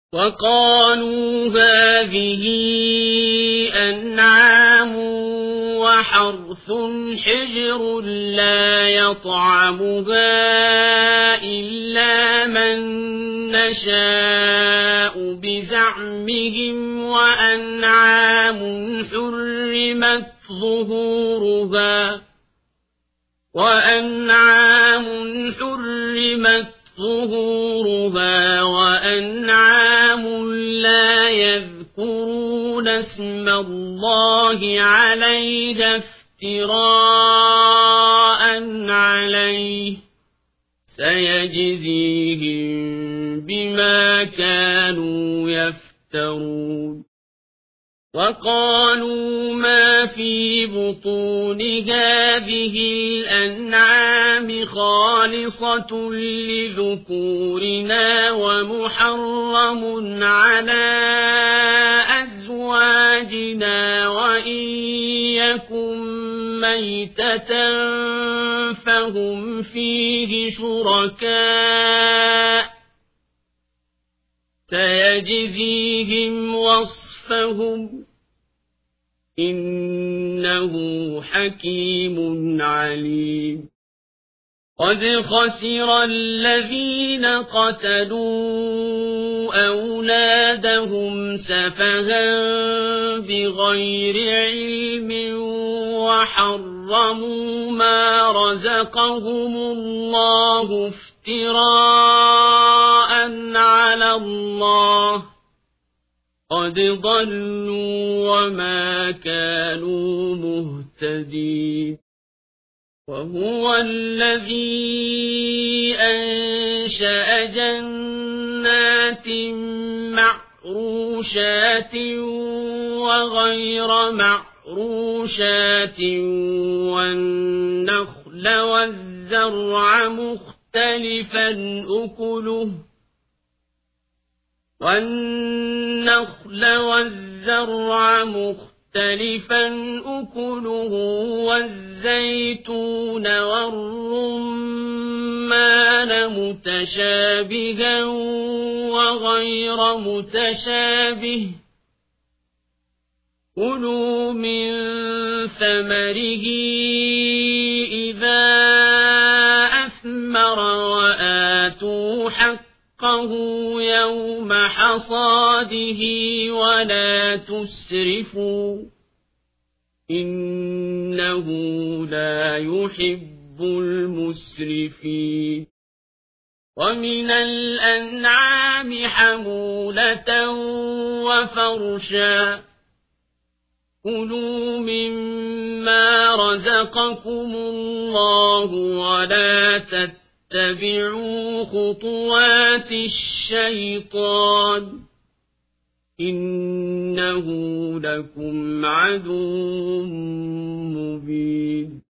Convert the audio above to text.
وقالوا هذه أنعام وحرث حجر لا يطعمها إلا من نشاء بزعمهم وأنعام حرمت ظهورها وأنعام لا يذكرون اسم الله عليها افتراء عليه سيجزيهم بما كانوا يفترون وقالوا ما في بطون هذه الأنعام خالصة لذكورنا ومحرم على أزواجنا وإن يكن ميتة فهم فيه شركاء سيجزيهم وصفهم إنه حكيم عليم قد خسر الذين قتلوا أولادهم سفها بغير علم وحرموا ما رزقهم الله افتراء على الله قد ضلوا وما كانوا مهتدين وهو الذي أنشأ جنات معروشات وغير معروشات والنخل والزرع مختلفا أكله والزيتون والرمان متشابها وغير متشابه كلوا من ثمره إذا أثمر وآتوا حقه يوم حصاده ولا تسرفوا إنه لا يحب المسرفين ومن الأنعام حمولة وفرشا كلوا مما رزقكم الله ولا تتبعوا خطوات الشيطان إنه لكم عدو مبين